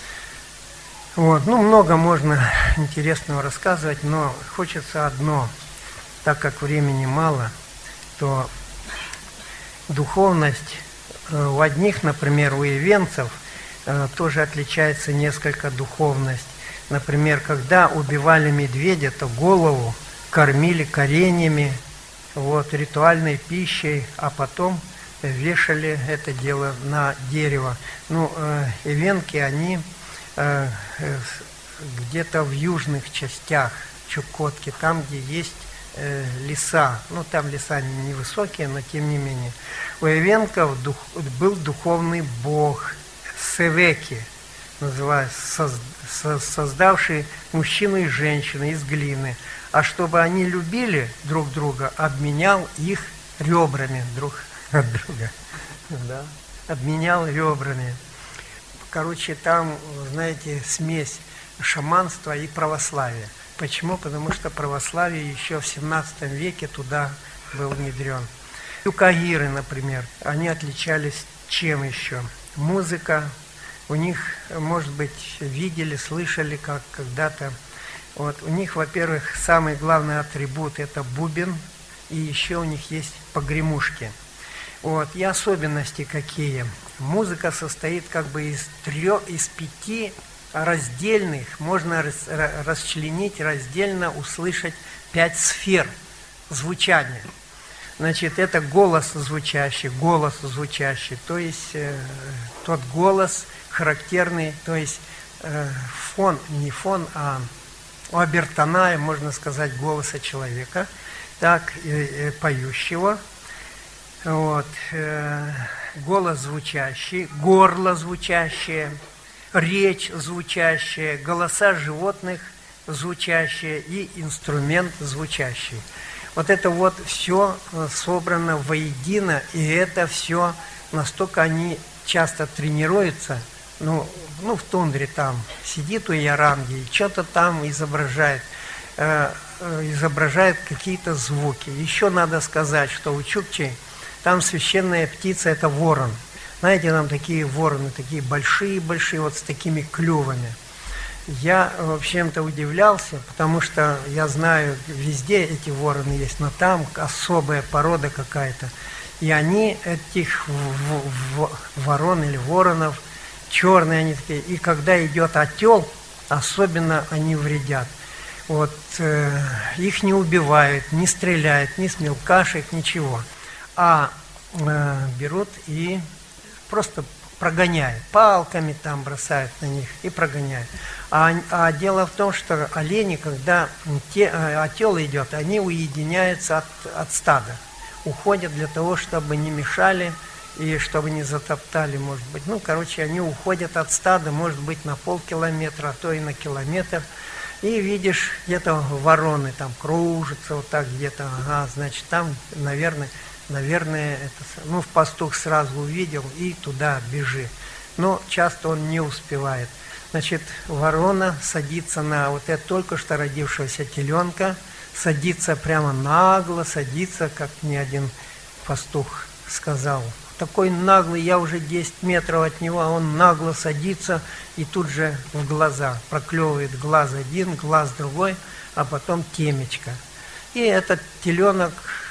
Вот. Ну, много можно интересного рассказывать, но хочется одно. Так как времени мало, то духовность у одних, например, у ивенцев, тоже отличается несколько духовность. Например, когда убивали медведя, то голову кормили кореньями, вот, ритуальной пищей, а потом вешали это дело на дерево. Ну, ивенки, они где-то в южных частях Чукотки, там, где есть э, леса, ну там леса невысокие, но тем не менее. У эвенков дух, был духовный бог Севеки, называется, создавший мужчину и женщину из глины. А чтобы они любили друг друга, обменял их ребрами друг от друга. Да? Обменял ребрами. Короче, там, знаете, смесь шаманства и православия. Почему? Потому что православие еще в семнадцатом веке туда был внедрен. Юкагиры, например, они отличались чем еще? Музыка. У них, может быть, видели, слышали, как когда-то. Вот, у них, во-первых, самый главный атрибут – это бубен, и еще у них есть погремушки. Вот, и особенности какие. Музыка состоит как бы из трех, из пяти раздельных, можно рас, расчленить, раздельно услышать пять сфер звучания. Значит, это голос звучащий, голос звучащий, то есть э, тот голос характерный, то есть э, фон, не фон, а обертона, можно сказать, голоса человека, так, э, э, поющего. Вот, э, голос звучащий, горло звучащее, речь звучащая, голоса животных звучащие и инструмент звучащий. Вот это вот все собрано воедино, и это все настолько они часто тренируются. Ну, ну в тундре там сидит у Яранги и что-то там изображает, э, изображает какие-то звуки. Еще надо сказать, что у чукчей там священная птица – это ворон. Знаете, там такие вороны, такие большие-большие, вот с такими клювами. Я, в общем-то, удивлялся, потому что я знаю, везде эти вороны есть, но там особая порода какая-то. И они, этих ворон или воронов, черные они такие. И когда идет отел, особенно они вредят. Вот, э, их не убивают, не стреляют, не смелкашек, ничего. А э, берут и просто прогоняют, палками там бросают на них и прогоняют. А, а дело в том, что олени, когда те, отел идет, они уединяются от, от стада, уходят для того, чтобы не мешали и чтобы не затоптали, может быть. Ну, короче, они уходят от стада, может быть, на полкилометра, а то и на километр. И видишь, где-то вороны там кружатся, вот так где-то, ага, значит, там, наверное, наверное, это, ну, пастух сразу увидел и туда бежит. Но часто он не успевает. Значит, ворона садится на вот это только что родившегося теленка, садится прямо нагло, садится, как мне один пастух сказал. Такой наглый, я уже десять метров от него, а он нагло садится и тут же в глаза, проклевывает глаз один, глаз другой, а потом темечко. И этот теленок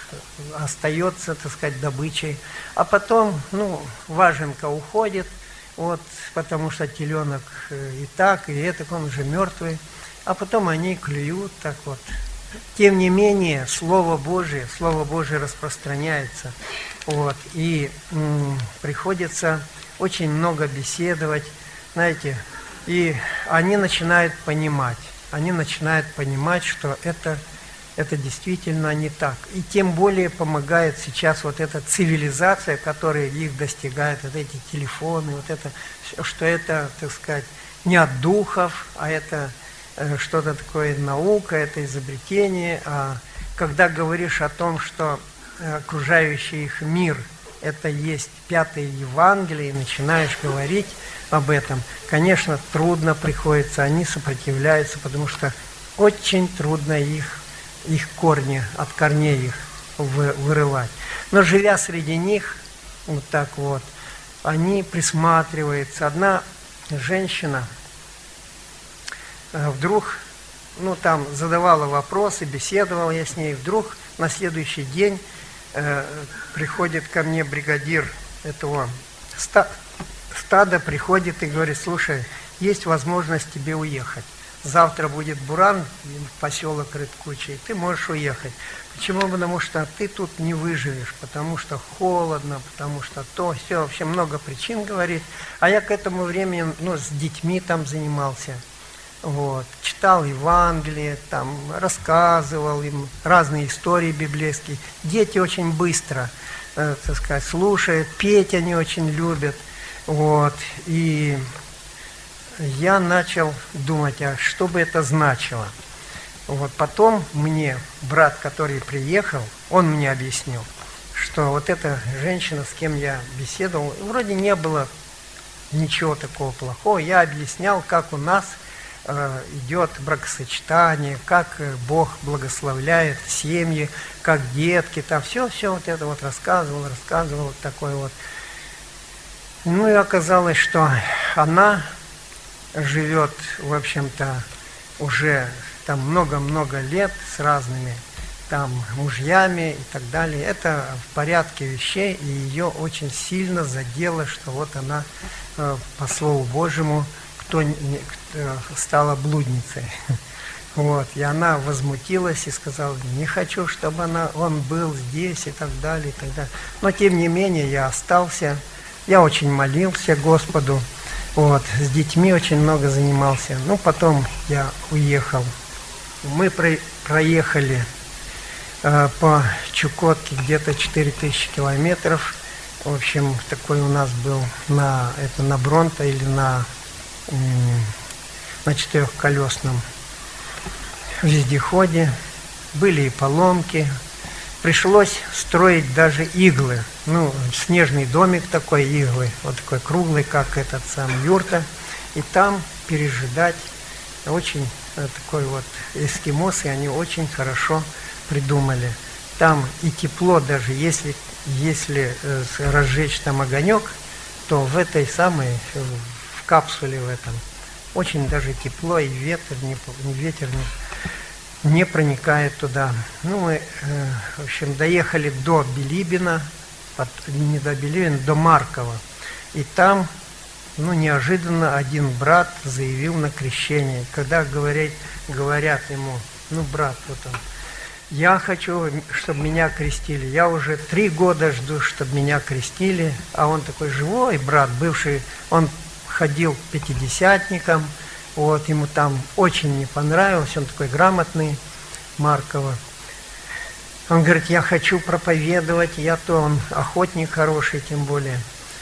остается, так сказать, добычей. А потом, ну, важенка уходит, вот, потому что теленок и так, и это, он уже мертвый. А потом они клюют так вот. Тем не менее, Слово Божие, Слово Божие распространяется. Вот, и м, приходится очень много беседовать, знаете, и они начинают понимать, они начинают понимать, что это, это действительно не так. И тем более помогает сейчас вот эта цивилизация, которая их достигает, вот эти телефоны, вот это, что это, так сказать, не от духов, а это э, что-то такое наука, это изобретение. А когда говоришь о том, что окружающий их мир – это есть пятое Евангелие, и начинаешь говорить об этом, конечно, трудно приходится, они сопротивляются, потому что очень трудно их, их корни, от корней их вы, вырывать. Но живя среди них, вот так вот, они присматриваются. Одна женщина вдруг, ну там задавала вопросы, беседовала я с ней, вдруг на следующий день э, приходит ко мне бригадир этого ста стада, приходит и говорит: слушай, есть возможность тебе уехать. Завтра будет буран в поселок Рыбкучий, ты можешь уехать. Почему? Потому что ты тут не выживешь, потому что холодно, потому что то, все, вообще много причин говорит. А я к этому времени, ну, с детьми там занимался. Вот. Читал Евангелие, там, рассказывал им разные истории библейские. Дети очень быстро, э, так сказать, слушают, петь они очень любят. Вот. И я начал думать, а что бы это значило. Вот. Потом мне брат, который приехал, он мне объяснил, что вот эта женщина, с кем я беседовал, вроде не было ничего такого плохого. Я объяснял, как у нас э, идет бракосочетание, как э, Бог благословляет семьи, как детки, там все-все вот это вот рассказывал, рассказывал, вот такой вот. Ну и оказалось, что она живет, в общем-то, уже там много-много лет с разными там мужьями и так далее. Это в порядке вещей, и ее очень сильно задело, что вот она э, по Слову Божьему кто, не, кто стала блудницей. Вот. И она возмутилась и сказала, не хочу, чтобы она, он был здесь и так далее, и так далее. Но тем не менее я остался, я очень молился Господу, вот, с детьми очень много занимался. Ну, потом я уехал. Мы про, проехали по Чукотке где-то четыре тысячи километров. В общем, такой у нас был на, это на Бронто или на, на четырехколесном вездеходе. Были и поломки. Пришлось строить даже иглы. Ну, снежный домик такой, иглы, вот такой круглый, как этот сам юрта. И там пережидать. Очень такой вот эскимосы, они очень хорошо придумали. Там и тепло, даже если, если э, разжечь там огонек, то в этой самой, в капсуле в этом, очень даже тепло, и ветер не, ветер не, не проникает туда. Ну, мы, э, в общем, доехали до Билибина, под, не до Билибина, до Маркова. И там, ну, неожиданно один брат заявил на крещение. Когда говорят, говорят ему, ну, брат, вот он, я хочу, чтобы меня крестили. Я уже три года жду, чтобы меня крестили. А он такой живой брат, бывший, он ходил к пятидесятникам. Вот, ему там очень не понравилось, он такой грамотный, Маркова. Он говорит, я хочу проповедовать, я то, он охотник хороший, тем более.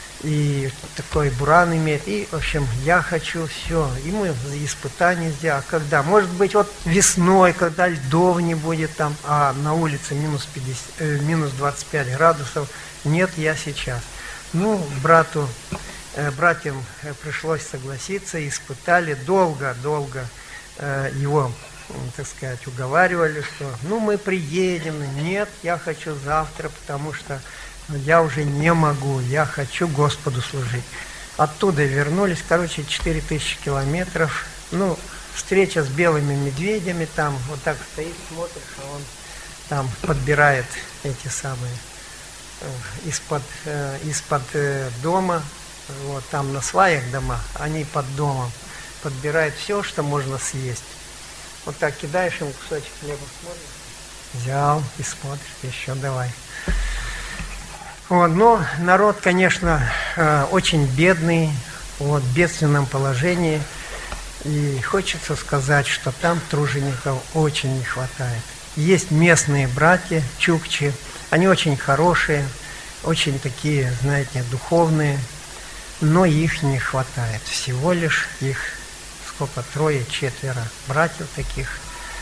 И такой буран имеет. И, в общем, я хочу все. И мы испытания сделали. А когда? Может быть, вот весной, когда льдов не будет там, а на улице минус, пятьдесят, э, минус двадцать пять градусов. Нет, я сейчас. Ну, брату, э, братьям пришлось согласиться. Испытали долго-долго э, его, так сказать, уговаривали, что ну мы приедем. Нет, я хочу завтра, потому что я уже не могу, я хочу Господу служить. Оттуда вернулись, короче, четыре тысячи километров. Ну, встреча с белыми медведями там, вот так стоит, смотришь, а он там подбирает эти самые, э, из-под э, из-под э, дома, вот там на сваях дома, они под домом, подбирает все, что можно съесть. Вот так кидаешь ему кусочек хлеба, смотришь, взял и смотришь, еще давай. Вот, но народ, конечно, очень бедный, вот, в бедственном положении. И хочется сказать, что там тружеников очень не хватает. Есть местные братья, чукчи, они очень хорошие, очень такие, знаете, духовные, но их не хватает. Всего лишь их, сколько, трое, четверо братьев таких.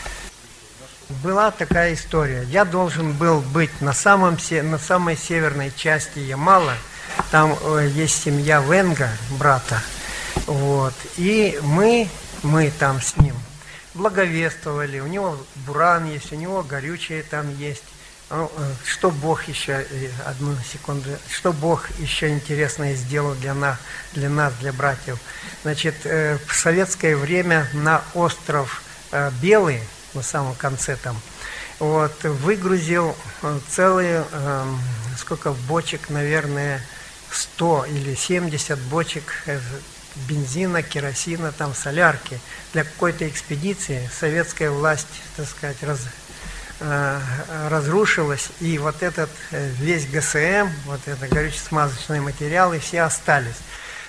Была такая история. Я должен был быть на, самом, на самой северной части Ямала. Там э, есть семья Венга, брата. Вот. И мы, мы там с ним благовествовали. У него буран есть, у него горючее там есть. Что Бог еще, одну секунду, что Бог еще интересное сделал для нас, для нас, для братьев. Значит, э, в советское время на остров э, Белый, на самом конце там, вот, выгрузил целые, э, сколько бочек, наверное, сто или семьдесят бочек бензина, керосина, там, солярки. Для какой-то экспедиции советская власть, так сказать, раз, э, разрушилась, и вот этот э, весь ГСМ, вот это горюче-смазочные материалы, все остались.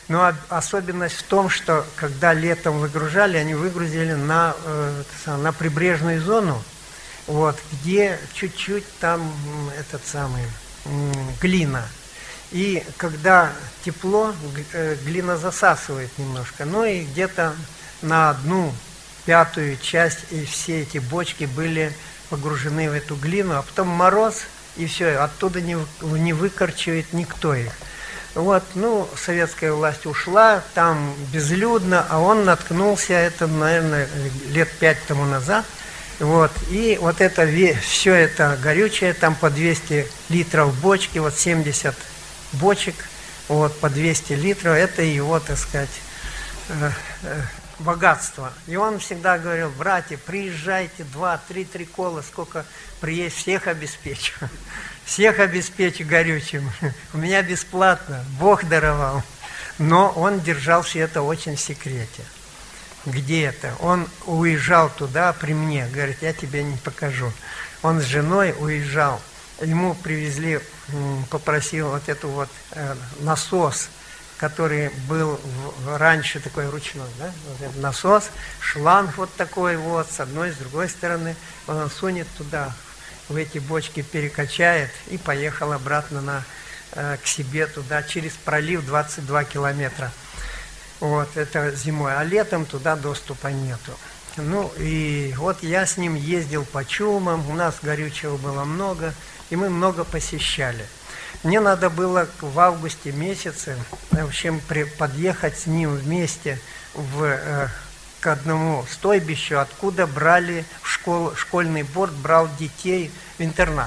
Но особенность в том, что когда летом выгружали, они выгрузили на, на прибрежную зону, вот, где чуть-чуть там этот самый, глина. И когда тепло, глина засасывает немножко. Ну и где-то на одну пятую часть и все эти бочки были погружены в эту глину, а потом мороз, и все, оттуда не, не выкорчует никто их. Вот, ну, советская власть ушла, там безлюдно, а он наткнулся, это, наверное, лет пять тому назад, вот, и вот это, все это горючее, там по двести литров бочки, вот семьдесят бочек, вот, по двести литров, это его, так сказать, э, э, богатство. И он всегда говорил: братья, приезжайте, два, три, три кола, сколько приедет, всех обеспечу. Всех обеспечу горючим. У меня бесплатно, Бог даровал. Но он держал все это очень в секрете. Где это? Он уезжал туда при мне, говорит: я тебе не покажу. Он с женой уезжал. Ему привезли, попросил вот эту вот э, насос, который был в, раньше такой ручной, да? Вот этот насос, шланг вот такой вот, с одной, с другой стороны. Он сунет туда, в эти бочки перекачает и поехал обратно на, э, к себе туда, через пролив двадцать два километра. Вот, это зимой. А летом туда доступа нету. Ну, и вот я с ним ездил по чумам, у нас горючего было много, и мы много посещали. Мне надо было в августе месяце, в общем, при, подъехать с ним вместе в... Э, к одному стойбищу, откуда брали в школу, школьный борт брал детей в интернат.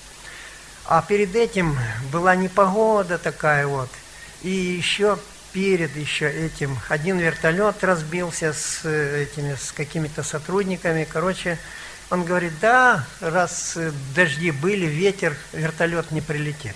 А перед этим была непогода такая вот. И еще перед еще этим один вертолет разбился с этими, с какими-то сотрудниками. Короче, он говорит: да, раз дожди были, ветер, вертолет не прилетит.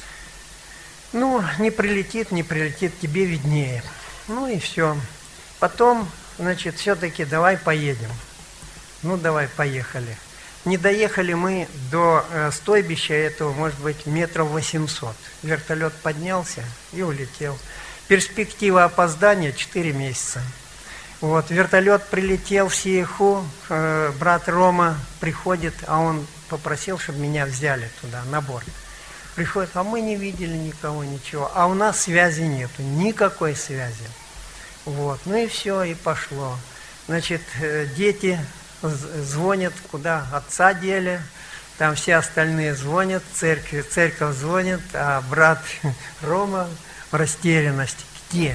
Ну, не прилетит, не прилетит, тебе виднее. Ну и все. Потом, значит, все-таки давай поедем. Ну, давай, поехали. Не доехали мы до э, стойбища этого, может быть, метров восемьсот. Вертолет поднялся и улетел. Перспектива опоздания четыре месяца. Вот, вертолет прилетел в Сиеху, э, брат Рома приходит, а он попросил, чтобы меня взяли туда, на борт. Приходит: а мы не видели никого, ничего. А у нас связи нету, никакой связи. Вот, ну и все, и пошло. Значит, дети звонят, куда отца дели, там все остальные звонят, церковь, церковь звонит, а брат Рома в растерянности: где?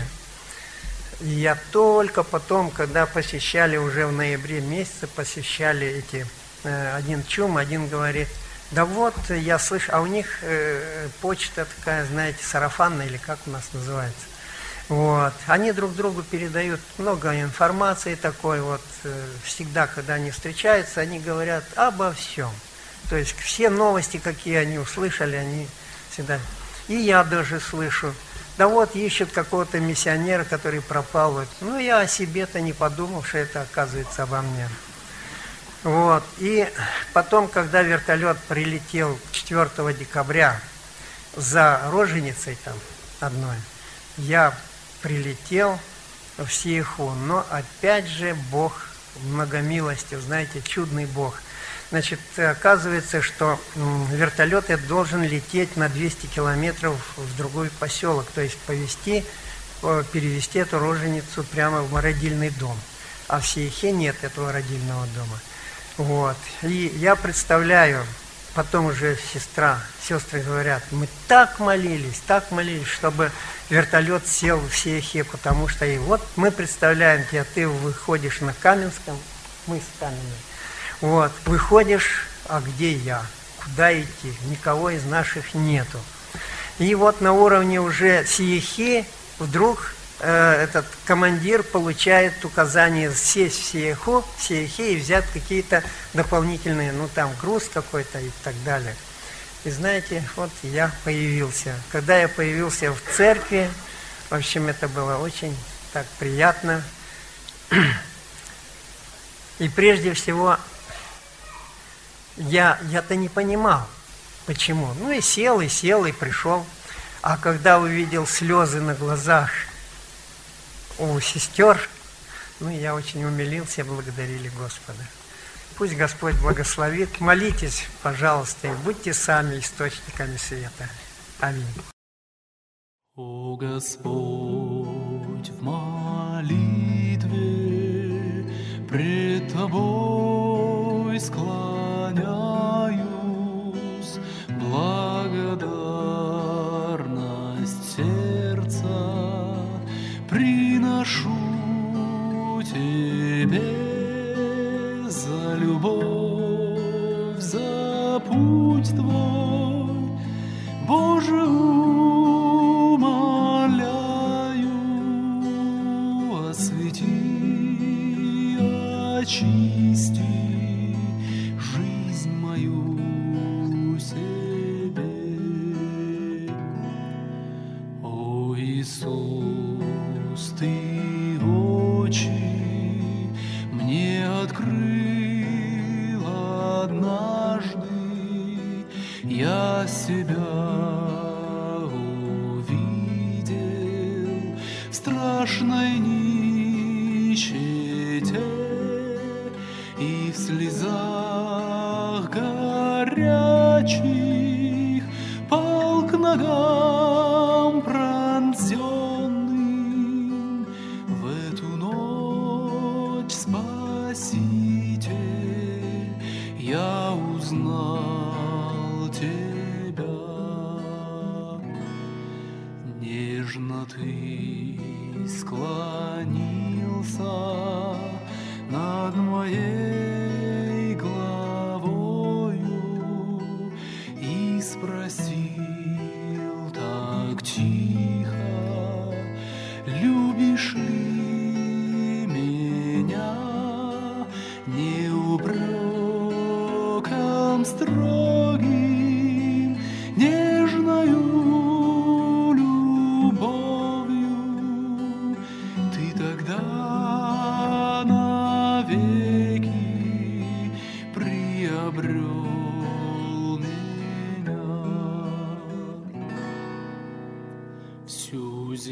И я только потом, когда посещали уже в ноябре месяце, посещали эти, один чум, один говорит: да вот, я слышу, а у них э, почта такая, знаете, сарафанная, или как у нас называется. Вот. Они друг другу передают много информации такой вот. Всегда, когда они встречаются, они говорят обо всем. То есть все новости, какие они услышали, они всегда... И я даже слышу: да вот, ищут какого-то миссионера, который пропал. Вот. Ну, я о себе-то не подумал, что это оказывается обо мне. Вот. И потом, когда вертолет прилетел четвёртого декабря за роженицей там одной, я прилетел в Сиеху, но опять же Бог многомилостив, знаете, чудный Бог. Значит, оказывается, что вертолет этот должен лететь на двести километров в другой поселок, то есть повезти, перевести эту роженицу прямо в родильный дом. А в Сиехе нет этого родильного дома. Вот. И я представляю, потом уже сестра, сестры говорят: мы так молились, так молились, чтобы вертолет сел в Сиехе, потому что и вот мы представляем тебя, ты выходишь на Каменском, мыс Каменный, вот, выходишь, а где я? Куда идти? Никого из наших нету. И вот на уровне уже Сиехи вдруг э, этот командир получает указание сесть в Сиеху, в Сиехе и взять какие-то дополнительные, ну там груз какой-то и так далее. И знаете, вот я появился. Когда я появился в церкви, в общем, это было очень так приятно. И прежде всего, я, я-то не понимал, почему. Ну и сел, и сел, и пришел. А когда увидел слезы на глазах у сестер. Ну, я очень умилился, и благодарили Господа. Пусть Господь благословит. Молитесь, пожалуйста, и будьте сами источниками света. Аминь. О Господь, в молитве пред Тобой склоняюсь, благодарность сердца приношу Тебе за любовь, за путь Твой, Боже, умоляю, освети, очисти жизнь мою себе. О Иисус, Ты очи мне открыл однажды, я себя увидел в страшной нищете и в слезах горячих пал к ногам пронзенным. В эту ночь, Спаситель, я узнал Тебя. Нежно Ты склонился над моей головою и спросил так тихо: любишь ли меня? Не упреком строгим, нежною любовью Ты тогда навеки приобрел меня. Всю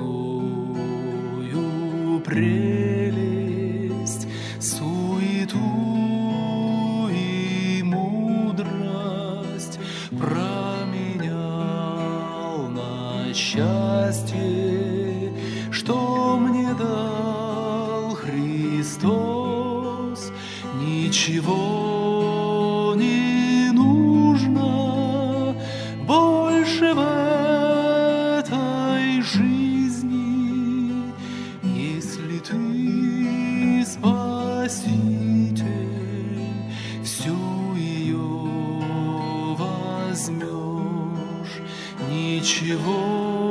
земную прелесть, суету и мудрость променял на счастье, что мне дал Христос. Ничего не нужно больше в этой жизни, если Ты, Спаситель, всю ее возьмешь. Ничего